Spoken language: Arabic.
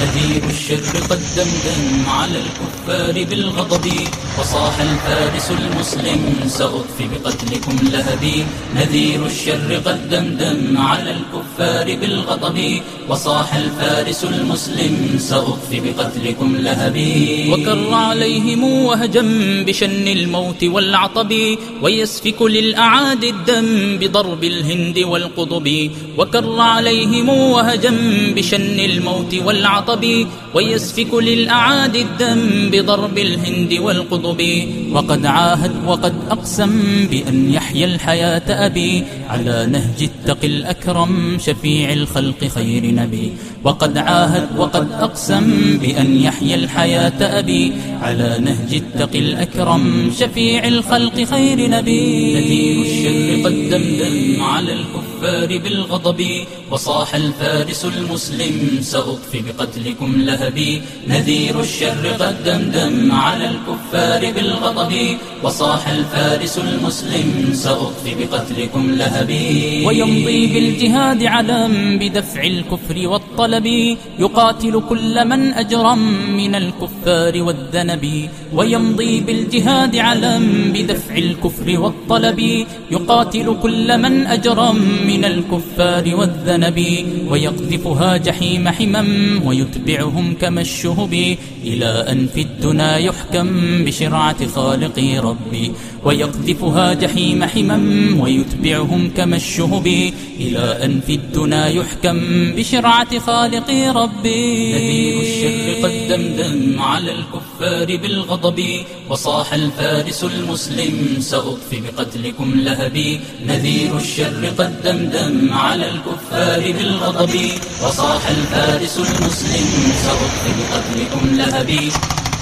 نذير الشر قد دمدم على الكفار بالغضب، وصاح الفارس المسلم سأطفي بقتلكم لهبي. نذير الشر قد دمدم على الكفار بالغضب، وصاح الفارس المسلم سأطفي بقتلكم لهبي. وكر عليهم وهجم بشن الموت والعطب، ويسفك للأعادي الدم بضرب الهند والقطب. وكر عليهم وهجم بشن الموت والعطب، ويسفك للأعادي الدم بضرب الهند والقطب. وقد عاهد وقد أقسم بأن يحيى الحياة أبي، على نهج التقي الأكرم شفيع الخلق خير نبي. وقد عاهد وقد أقسم بأن يحيى الحياة أبي، على نهج التقي الأكرم شفيع الخلق خير نبي. نذير الشر قد دمدم على الكفار بالغضب، وصاح الفارس المسلم سأطفي بقتلكم لهبي. نذير الشر قد دمدم على الكفار بالغضب، وصاح الفارس المسلم سأطفي بقتلكم لهبي. ويمضي بالجهاد علم بدفع الكفر والطلب، يقاتل كل من أجرم من الكفار والذنب. ويمضي بالجهاد علم بدفع الكفر والطلب، يقاتل كل من أجرم من الكفار والذنب. ويقذفها جحيم حمم ويتبعهم كما الشهب، إلى أن في الدنا يحكم بشرعة خالقي ربي. ويقذفها جحيم حمم ويتبعهم كما الشهب، إلى أن في الدنا يحكم بشرعة خالقي ربي. نذير الشر قد دمدم على الكفار بالغضب، وصاح الفارس المسلم سأطفي بقتلكم لهبي. نذير الشر قد دمدم على الكفار بالغضب، وصاح الفارس المسلم سأطفي بقتلكم لهبي.